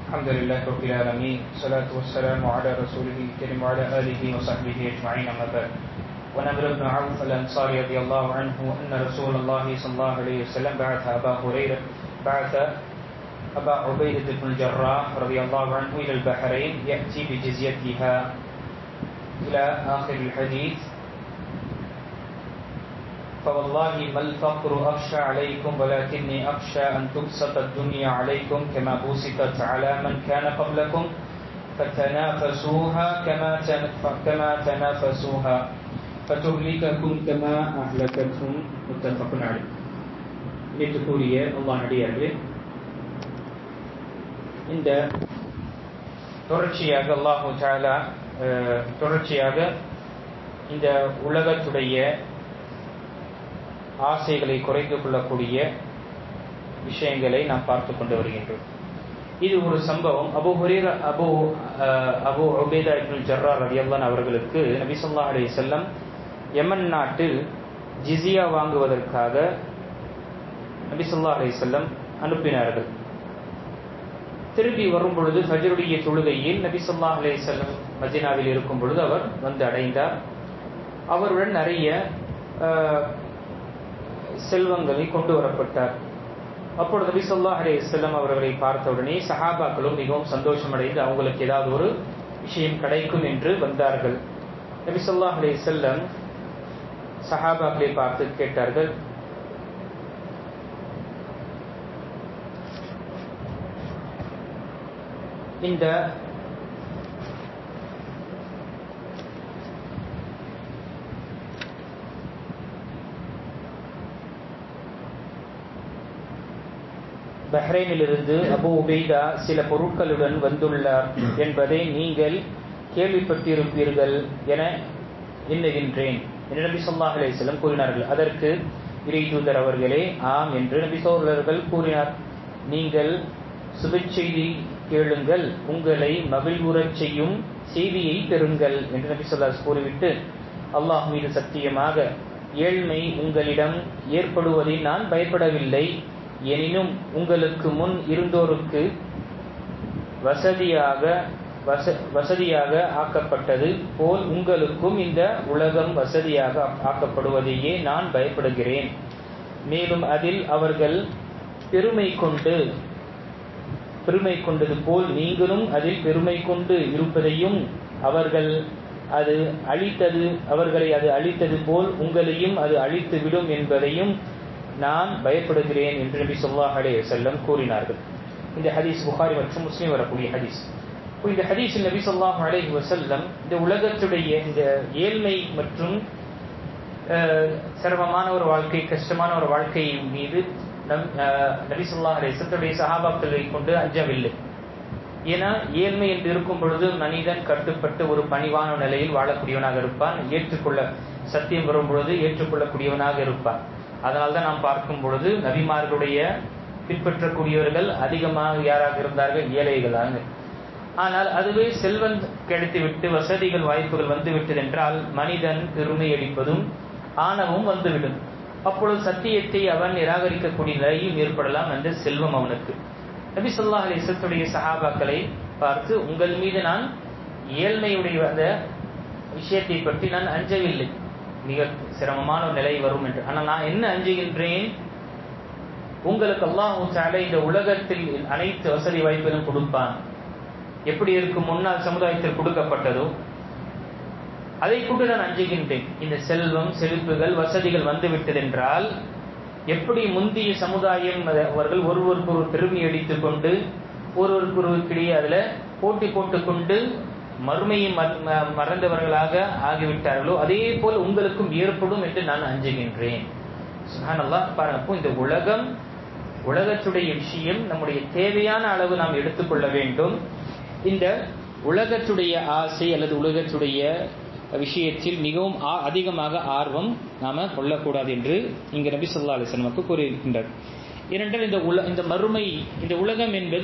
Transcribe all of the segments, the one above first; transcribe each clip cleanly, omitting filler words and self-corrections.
الحمد لله رب العالمين والصلاة والسلام على رسوله الكريم وعلى آله وصحبه أجمعين أما بعد. ونمر بن عوف الأنصاري رضي الله عنه أن رسول الله صلى الله عليه وسلم بعث أبا عبيدة بن الجراح رضي الله عنه إلى البحرين يأتي بجزيتها إلى آخر الحديث. فوالله ما الفقر أخشى عليكم ولكني أخشى أن تبسط الدنيا عليكم كما بسطت على من كان قبلكم فتنافسوها كما تنافسوها فتهلككم كما أهلكتهم. متفق عليه. நேற்றுக்குரிய அல்லாஹ் நடிகார்களே, இந்த தொடர்ச்சியாக அல்லாஹு தஆலா தொடர்ச்சியாக இந்த உலகத்துடைய ஆசைகளை குறைத்து கொள்ளக்கூடிய விஷயங்களை நாம் பார்த்து கொண்டு வருகின்றோம். இது ஒரு சம்பவம். அபூ உபைதா இப்னு ஜர்ராஹ் ரலியல்லாஹு அன்ஹு அவர்களுக்கு நபி ஸல்லல்லாஹு அலைஹி வஸல்லம் யமன் நாட்டில் ஜிஸியா வாங்குவதற்காக நபி ஸல்லல்லாஹு அலைஹி வஸல்லம் அனுப்பினார்கள். திரும்பி வரும் பொழுது ஃபஜ்ருடைய தொழுகையில் நபி ஸல்லல்லாஹு அலைஹி வஸல்லம் மதீனாவில் இருக்கும் பொழுது அவர் வந்து அடைந்தார். அவருடன் நிறைய செல்வங்களை கொண்டு வரப்பட்டார். அப்பொழுது நபி ஸல்லல்லாஹு அலைஹி வஸல்லம் அவர்களை பார்த்தவுடனே சஹாபாக்களும் மிகவும் சந்தோஷமடைந்து அவங்களுக்கு ஏதாவது ஒரு விஷயம் கிடைக்கும் என்று வந்தார்கள். நபி ஸல்லல்லாஹு அலைஹி வஸல்லம் சஹாபாக்களை பார்த்து கேட்டார்கள், இந்த பஹ்ரைனிலிருந்து அபூ உபைதா சில பொருட்களுடன் வந்துள்ளார் என்பதை நீங்கள் கேள்விப்பட்டிருப்பீர்கள் என எண்ணுகின்றேன் என்று நபி ஸல்லல்லாஹு அலைஹி வஸல்லம் கூறினார்கள். அதற்கு இறை தூதர் அவர்களே, ஆம் என்று நபி அவர்கள் கூறினார். நீங்கள் சுப செய்தி கேளுங்கள், உங்களை மகிழ்வுறச் செய்யும் செய்தியை பெறுங்கள் என்று நபி ஸல்லல்லாஹு அலைஹி வஸல்லம் கூறிவிட்டு, அல்லாஹ் மீது சத்தியமாக ஏழ்மை உங்களிடம் ஏற்படுவதை நான் பயப்படவில்லை. எனினும் உங்களுக்கு முன் இருந்தோருக்கு வசதியாக ஆக்கப்பட்டது போல் உங்களுக்கும் இந்த உலகம் வசதியாக ஆக்கப்படுவதையே நான் பயப்படுகிறேன். மேலும் அதில் அவர்கள் பெருமை கொண்டது போல் நீங்களும் அதில் பெருமை கொண்டு இருப்பதையும் அவர்களை அது அழித்தது போல் உங்களையும் அது அழித்து விடும் என்பதையும் நான் பயப்படுகிறேன் என்று நபி ஸல்லல்லாஹு அலைஹி வஸல்லம் கூறினார்கள். இந்த ஹதீஸ் புகாரி மற்றும் முஸ்லிம் வரக்கூடிய ஹதீஸ். இந்த ஹதீஸில் நபி ஸல்லல்லாஹு அலைஹி வஸல்லம் இந்த உலகத்துடைய இந்த ஏழ்மை மற்றும் சிரமமான ஒரு வாழ்க்கை, கஷ்டமான ஒரு வாழ்க்கை மீது நபி ஸல்லல்லாஹு அலைஹி வஸல்லம் சஹாபாக்களை கொண்டு அஞ்சவில்லை. ஏன்னா ஏழ்மை என்று இருக்கும் பொழுது மனிதன் கட்டுப்பட்டு ஒரு பணிவான நிலையில் வாழக்கூடியவனாக இருப்பான். சத்தியம் வரும் பொழுது ஏற்றுக்கொள்ளக்கூடியவனாக இருப்பான். அதனால்தான் நாம் பார்க்கும் பொழுது நபிமார்களுடைய பின்பற்றக்கூடியவர்கள் அதிகமாக யாராக இருந்தார்கள்? ஏழைகளாக. ஆனால் அதுவே செல்வம் கிடைத்துவிட்டு வசதிகள் வாய்ப்புகள் வந்துவிட்டது என்றால் மனிதன் பெருமை அடிப்பதும் ஆணவம் வந்துவிடும். அப்பொழுது சத்தியத்தை அவன் நிராகரிக்கக்கூடிய நிலையும் ஏற்படலாம். அந்த செல்வம் அவனுக்கு. நபி ஸல்லல்லாஹு அலைஹி வஸல்லம் சஹாபாக்களை பார்த்து, உங்கள் மீது நான் ஏழ்மையுடைய அந்த விஷயத்தை பற்றி நான் அஞ்சவில்லை, மிக சிரமமான ஒரு நிலை வரும் என்று. ஆனால் நான் என்ன அஞ்சுகின்றேன்? உங்களுக்கு அல்லாஹ் தஆலா இந்த உலகத்தில் அனைத்து வசதி வாய்ப்புகளும் கொடுப்பான். எப்படி இருக்கும் முன்னாள் சமுதாயத்தில் கொடுக்கப்பட்டதோ அதை கொண்டு நான் அஞ்சுகின்றேன். இந்த செல்வம் செழிப்புகள் வசதிகள் வந்துவிட்டது என்றால் எப்படி முந்தைய சமுதாயம் அவர்கள் ஒருவருக்கு ஒரு பெருமை அடித்துக் கொண்டு ஒருவருக்கிடையே அதில் போட்டி போட்டுக்கொண்டு மறுமையை மறந்தவர்களாக ஆகிவிட்டார்களோ அதே போல் உங்களுக்கும் ஏற்படும் என்று நான் அஞ்சுகின்றேன். சுப்ஹானல்லாஹ். பாருங்க, இந்த உலகத்துடைய விஷயம் நம்முடைய தேவையான அளவு நாம் எடுத்துக்கொள்ள வேண்டும். இந்த உலகத்துடைய ஆசை அல்லது உலகத்துடைய விஷயத்தில் மிகவும் அதிகமாக ஆர்வம் நாம கொள்ளக்கூடாது என்று இங்கு நபி ஸல்லல்லாஹு அலைஹி வஸல்லம் கூறியிருக்கின்றார். ஏனென்றால் இந்த உலகம் என்பது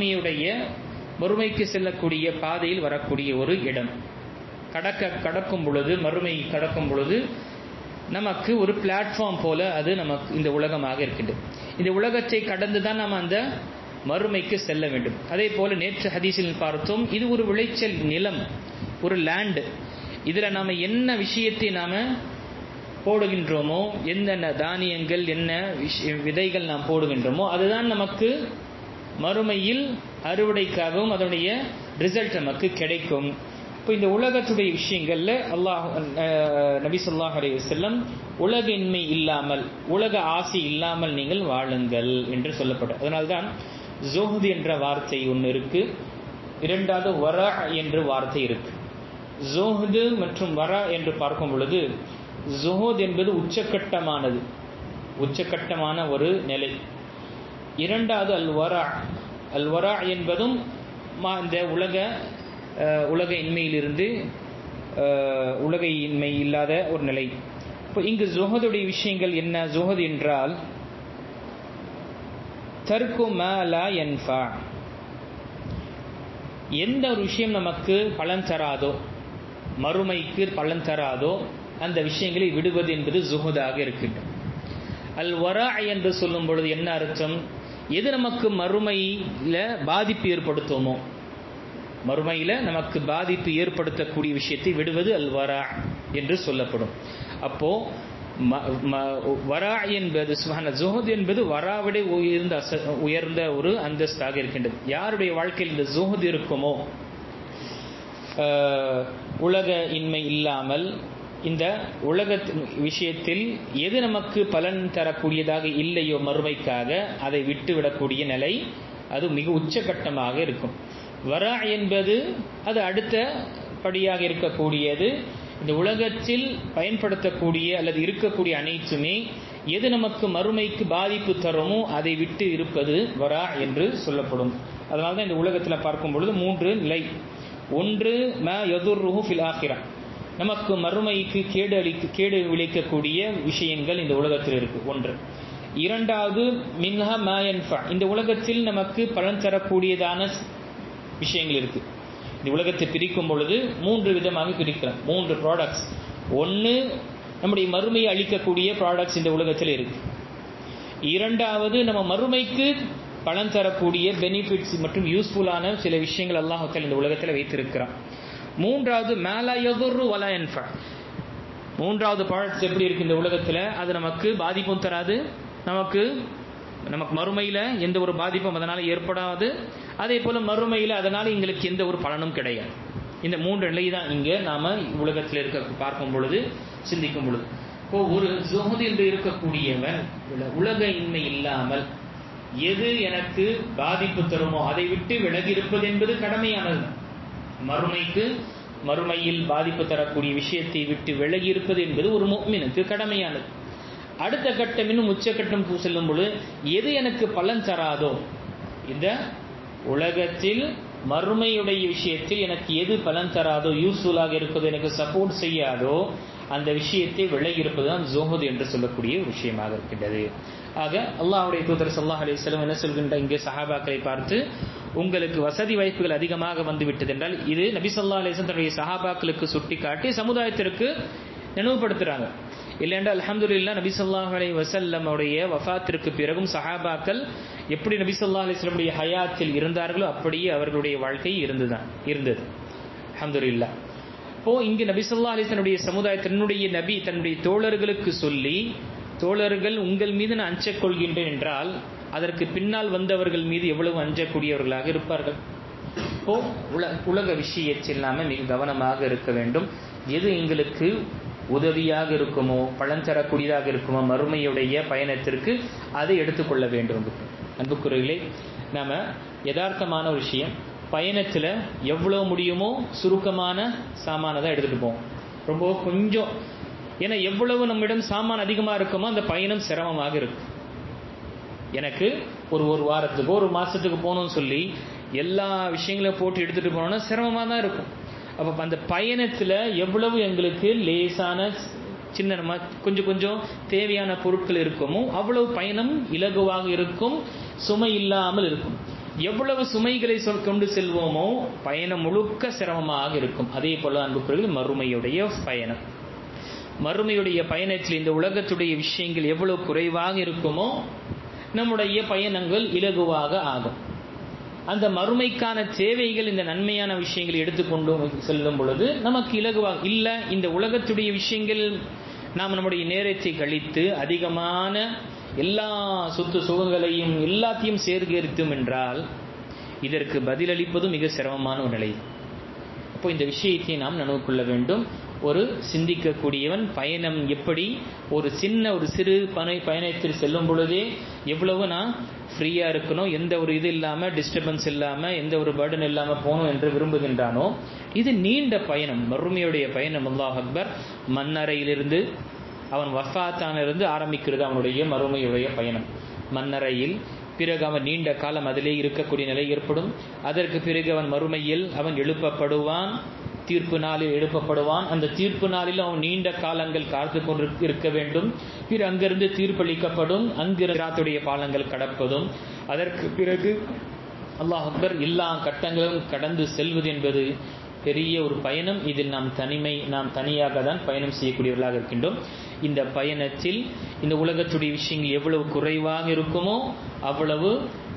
மறுமைக்கு செல்லக்கூடிய பாதையில் வரக்கூடிய ஒரு இடம். கடக்கும் பொழுது நமக்கு ஒரு பிளாட்ஃபார்ம் போல அது நமக்கு இந்த உலகமாக இருக்கின்றது. இந்த உலகத்தை கடந்துதான் நம்ம அந்த மறுமைக்கு செல்ல வேண்டும். அதே போல நேற்று ஹதீஸில் பார்த்தோம், இது ஒரு விளைச்சல் நிலம், ஒரு லேண்டு. இதில் நாம் என்ன விஷயத்தை நாம் போடுகின்றோமோ, என்னென்ன தானியங்கள் என்ன விதைகள் நாம் போடுகின்றோமோ அதுதான் நமக்கு மறுமையில் அறுவடைக்காகவும் அதனுடைய ரிசல்ட் நமக்கு கிடைக்கும். இப்போ இந்த உலகத்துடைய விஷயங்கள்ல நபி ஸல்லல்லாஹு அலைஹி வஸல்லம் உலக இன்மை இல்லாமல், உலக ஆசை இல்லாமல் நீங்கள் வாழுங்கள் என்று சொல்லப்படும். அதனால்தான் ஜுஹ்த் என்ற வார்த்தை ஒன்று இருக்கு, இரண்டாவது வரா என்ற வார்த்தை இருக்கு. ஜுஹ்த் மற்றும் வரா என்று பார்க்கும் பொழுது, ஜுஹூத் என்பது உச்சக்கட்டமானது, உச்சக்கட்டமான ஒரு நிலை. இரண்டாவது அல்வரா என்பதும் இந்த உலக இன்மையிலிருந்து உலக இன்மை இல்லாத ஒரு நிலை. இப்போ இங்கு ஜுஹதுடைய விஷயங்கள் என்ன? ஜுஹத் என்றால் தர்கு மா லா யன்ஃபா, எந்த ஒரு விஷயம் நமக்கு பலன் தராதோ, மறுமைக்கு பலன் தராதோ அந்த விஷயங்களை விடுவது என்பது ஜுஹதாக இருக்கின்றது. அல் வரா என்று சொல்லும் பொழுது என்ன அர்த்தம்? எது நமக்கு மறுமையில் பாதிப்பு ஏற்படுத்துமோ, மறுமையில் நமக்கு பாதிப்பு ஏற்படுத்தக்கூடிய விஷயத்தை விடுவது அல் வரா என்று சொல்லப்படும். அப்போ வரா என்பது ஜுஹத் என்பது வராவிட உயர்ந்த ஒரு அந்தஸ்தாக இருக்கின்றது. யாருடைய வாழ்க்கையில் இந்த ஜுஹத் இருக்குமோ, உலக இன்மை இல்லாமல் இந்த உலக விஷயத்தில் எது நமக்கு பலன் தரக்கூடியதாக இல்லையோ மறுமைக்காக அதை விட்டுவிடக்கூடிய நிலை, அது மிக உச்சகட்டமாக இருக்கும். வரா என்பது அது அடுத்த படியாக இருக்கக்கூடியது. இந்த உலகத்தில் பயன்படுத்தக்கூடிய அல்லது இருக்கக்கூடிய அனைத்துமே எது நமக்கு மறுமைக்கு பாதிப்பு தருமோ அதை விட்டு இருப்பது வரா என்று சொல்லப்படும். அதனால்தான் இந்த உலகத்தில் பார்க்கும் பொழுது 3 நிலை. ஒன்று மா யதுர்ருஹு ஃபில் ஆখিরা, நமக்கு மறுமைக்கு கேடு விளைக்கக்கூடிய விஷயங்கள் இந்த உலகத்தில் இருக்கு, ஒன்று. இரண்டாவது மின்ஹா மா யன்ஃபா, இந்த உலகத்தில் நமக்கு பலன் தரக்கூடியதான விஷயங்கள் இருக்கு. இந்த உலகத்தை பிரிக்கும் பொழுது 3 விதமாக பிரிக்கலாம், 3 ப்ராடக்ட்ஸ். ஒன்று நம்முடைய மறுமையை அளிக்கக்கூடிய ப்ராடக்ட்ஸ் இந்த உலகத்தில் இருக்கு. இரண்டாவது நம்ம மறுமைக்கு பலன் தரக்கூடிய பெனிஃபிட்ஸ் மற்றும் யூஸ்ஃபுல்லான சில விஷயங்கள் அல்லாஹ் தஆலா இந்த உலகத்தில் வைத்திருக்கிறான். மூன்றாவது மேலா யதுர்ரு வலா யன்ஃபா, மூன்றாவது ப்ராடக்ட்ஸ் எப்படி இருக்கு இந்த உலகத்தில்? அது நமக்கு பாதிப்பும் தராது, நமக்கு மறுமையில் எந்த ஒரு பாதிப்பும் அதனால் ஏற்படாது. அதே போல் மறுமையில் அதனால் எங்களுக்கு எந்த ஒரு பலனும் கிடையாது. இந்த 3 நிலை தான் இங்கே நாம் உலகத்தில் இருக்க பார்க்கும் பொழுது, சிந்திக்கும் பொழுது. இப்போ ஒரு ஜுஹத் என்று இருக்கக்கூடியவன் உலக இன்மை இல்லாமல் எது எனக்கு பாதிப்பு தருமோ அதை விட்டு விலகி இருப்பது என்பது கடமையானது. மறுமையில் பாதிப்பு தரக்கூடிய விஷயத்தை விட்டு விலகி இருப்பது என்பது ஒரு முஃமினுக்கு கடமையானது. அடுத்த கட்டம், இன்னும் உச்சகட்டம் செல்லும் பொழுது, எது எனக்கு பலன் தராதோ, இந்த உலகத்தில் மறுமையுடைய விஷயத்தில் எனக்கு எது பலன் தராதோ, யூஸ்ஃபுல்லாக இருப்பதோ, எனக்கு சப்போர்ட் செய்யாதோ, அந்த விஷயத்தை விலகி இருப்பதுதான் ஜுஹத் என்று சொல்லக்கூடிய விஷயமாக இருக்கின்றது. ஆக அல்லாஹ்வுடைய தூதர் ஸல்லல்லாஹு அலைஹி வஸல்லம் என்ன சொல்கின்ற இங்கே சஹாபாக்களை பார்த்து, உங்களுக்கு வசதி வாய்ப்புகள் அதிகமாக வந்துவிட்டது என்றால், இது நபி ஸல்லல்லாஹு அலைஹி வஸல்லம் தன்னுடைய சஹாபாக்களுக்கு சுட்டி காட்டி சமுதாயத்திற்கு நினைவுபடுத்துறாங்க. இல்லையென்றால் அல்ஹம்துலில்லாஹ் நபி ஸல்லல்லாஹு அலைஹி வஸல்லம் உடைய வஃபாத்திற்கு பிறகும் சஹாபாக்கள் எப்படி நபி ஸல்லல்லாஹு அலைஹி வஸல்லம் உடைய ஹயாத்தில் இருந்தார்களோ அப்படியே அவர்களுடைய வாழ்க்கை இருந்தது. அல்ஹம்துலில்லாஹ். இப்போ இங்கு நபி ஸல்லல்லாஹு அலைஹி வஸல்லம் உடைய சமுதாயத்தினுடைய நபி தன்னுடைய தோழர்களுக்கு சொல்லி, தோழர்கள் உங்கள் மீது நான் அஞ்சக் கொள்கின்றேன் என்றால் அதற்கு பின்னால் வந்தவர்கள் மீது எவ்வளவு அஞ்சக்கூடியவர்களாக இருப்பார்கள். இப்போ உலக விஷயத்தில் நாம மிக கவனமாக இருக்க வேண்டும். எது எங்களுக்கு உதவியாக இருக்குமோ, பலன் தரக்கூடியதாக இருக்குமோ மறுமையுடைய பயணத்திற்கு அதை எடுத்துக்கொள்ள வேண்டும். அன்புக்குரியவர்களே, நாம யதார்த்தமான ஒரு விஷயம், பயணத்தில் எவ்வளோ முடியுமோ சுருக்கமான சாமானை தான் எடுத்துகிட்டு போவோம். ரொம்ப கொஞ்சம், ஏன்னா எவ்வளவு நம்மிடம் சாமான் அதிகமாக இருக்குமோ அந்த பயணம் சிரமமாக இருக்கும். எனக்கு ஒரு வாரத்துக்கு ஒரு மாதத்துக்கு போகணும்னு சொல்லி எல்லா விஷயங்களையும் போட்டு எடுத்துகிட்டு போனோம்னா சிரமமாக தான் இருக்கும். அப்போ அந்த பயணத்தில் எவ்வளவு எங்களுக்கு லேசான சின்ன கொஞ்சம் தேவையான பொருட்கள் இருக்குமோ அவ்வளவு பயணம் இலகுவாக இருக்கும், சுமை இல்லாமல் இருக்கும். எவ்வளவு சுமைகளை கொண்டு செல்வோமோ பயணம் முழுக்க சிரமமாக இருக்கும். அதே போல அன்புக்குரியவர்களே, மறுமையுடைய பயணத்தில் இந்த உலகத்துடைய விஷயங்கள் எவ்வளவு குறைவாக இருக்குமோ நம்முடைய பயணங்கள் இலகுவாக ஆகும். அந்த மறுமைக்கான தேவைகள் இந்த நன்மையான விஷயங்களை எடுத்துக்கொண்டு செல்லும் பொழுது நமக்கு இலகுவாக இல்லை. இந்த உலகத்துடைய விஷயங்கள் நாம் நம்முடைய நேரத்தை கழித்து அதிகமான எல்லா சொத்து சுகங்களையும் எல்லாத்தையும் சேர்க்கரித்தோம் என்றால் இதற்கு பதிலளிப்பதும் மிக சிரமமான ஒரு நிலை. அப்போ இந்த விஷயத்தை நாம் நினைவு கொள்ள வேண்டும். ஒரு சிந்திக்கக்கூடியவன் பயணம் எப்படி ஒரு சிறு பயணத்தில் செல்லும் பொழுதே எவ்வளவு நான் ஃப்ரீயா இருக்கணும், எந்த ஒரு இது இல்லாம டிஸ்டர்பன்ஸ் இல்லாம எந்த ஒரு பர்டன் இல்லாம போகணும் என்று விரும்புகின்றானோ இது நீண்ட பயணம், மறுமையுடைய பயணம். அல்லாஹ் அக்பர். மண்ணறையிலிருந்து அவன் வஃபாத்தானிலிருந்து ஆரம்பிக்கிறது அவனுடைய மறுமையுடைய பயணம். மண்ணறையில் பிறகு அவன் நீண்ட காலம் அதிலே இருக்கக்கூடிய நிலை ஏற்படும். அதற்கு பிறகு அவன் மறுமையில் அவன் எழுப்பப்படுவான், தீர்ப்பு நாளில் எழுப்பப்படுவான். அந்த தீர்ப்பு நாளில் அவன் நீண்ட காலங்கள் காத்து கொண்டு இருக்க வேண்டும். பிறகு அங்கிருந்து தீர்ப்பளிக்கப்படும், அங்கிருந்துடைய பாலங்கள் கடப்பதும், அதற்கு பிறகு அல்லாஹ் அக்பர் எல்லா கட்டங்களும் கடந்து செல்வது என்பது பெரிய ஒரு பயணம். இதில் நாம் தனியாக தான் பயணம் செய்யக்கூடியவர்களாக இருக்கின்றோம். இந்த பயணத்தில் இந்த உலகத்துடைய விஷயங்கள் எவ்வளவு குறைவாக இருக்குமோ அவ்வளவு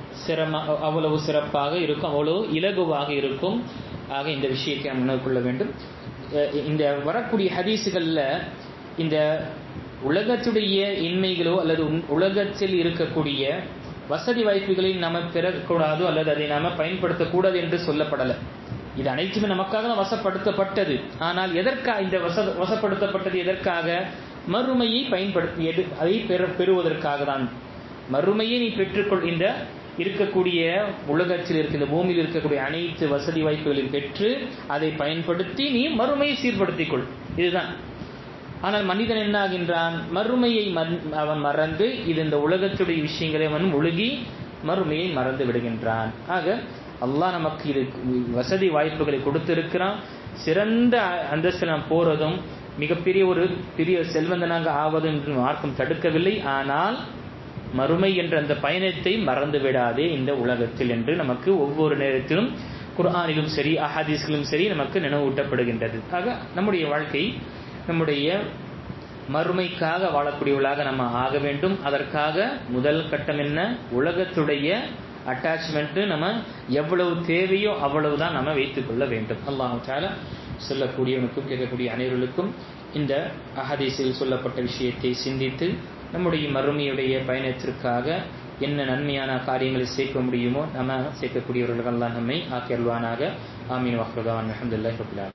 சிறப்பாக இருக்கும், அவ்வளவு இலகுவாக இருக்கும். ஆக இந்த விஷயத்தை நாம் நினைவு கொள்ள வேண்டும். இந்த வரக்கூடிய ஹதீஸுகள்ல இந்த உலகத்துடைய இன்மைகளோ அல்லது உலகத்தில் இருக்கக்கூடிய வசதி வாய்ப்புகளை நாம பெறக்கூடாதோ அல்லது அதை நாம பயன்படுத்தக்கூடாது என்று சொல்லப்படலை. இது அனைத்துமே நமக்காக தான் வசப்படுத்தப்பட்டது. ஆனால் எதற்காக இந்த வசப்படுத்தப்பட்டது? எதற்காக? மறுமையை பயன்படுத்தி அதை பெறுவதற்காக தான். மறுமையை நீ பெற்றுக்கொள், இந்த இருக்கக்கூடிய உலகத்தில் இருக்க இந்த பூமியில் இருக்கக்கூடிய அனைத்து வசதி வாய்ப்புகளையும் பெற்று அதை பயன்படுத்தி நீ மறுமையை சீர்படுத்திக் கொள், இதுதான். ஆனால் மனிதன் என்ன ஆகின்றான்? மறுமையை அவன் மறந்து இது இந்த உலகத்துடைய விஷயங்களை அவன் முழுகி மறுமையை மறந்து விடுகின்றான். ஆக அல்லாஹ் நமக்கு இது வசதி வாய்ப்புகளை கொடுத்திருக்கிறான். சிறந்த அந்தஸ்து நாம் போறதும் மிகப்பெரிய ஒரு பெரிய செல்வந்தனாக ஆவதும் என்று மார்க்கம் தடுக்கவில்லை. ஆனால் மறுமை என்ற அந்த பயணத்தை மறந்து விடாதே இந்த உலகத்தில் என்று நமக்கு ஒவ்வொரு நேரத்திலும் குர்ஆனிலும் சரி அஹாதீஸ்களிலும் சரி நமக்கு நினைவூட்டப்படுகின்றது. ஆக நம்முடைய வாழ்க்கை நம்முடைய மறுமைக்காக வாழக்கூடியவர்களாக நம்ம ஆக வேண்டும். அதற்காக முதல் கட்டம் என்ன? உலகத்துடைய அட்டாச்மெண்ட் நம்ம எவ்வளவு தேவையோ அவ்வளவுதான் நம்ம வைத்துக் கொள்ள வேண்டும். அல்லாஹ் தஆலா சொல்லக்கூடியவனுக்கும் கேட்கக்கூடிய அனைவர்களுக்கும் இந்த அஹதீஸில் சொல்லப்பட்ட விஷயத்தை சிந்தித்து நம்முடைய மறுமையுடைய பயணத்திற்காக என்ன நன்மையான காரியங்களை சேர்க்க முடியுமோ நம்ம சேர்க்கக்கூடியவர்கள் அல்லாஹ் நம்மை ஆக்கியல்வானாக. ஆமீன். வஹ்ருதாவான் அல்ஹம்துலில்லாஹி ரப்பில் ஆலமீன்.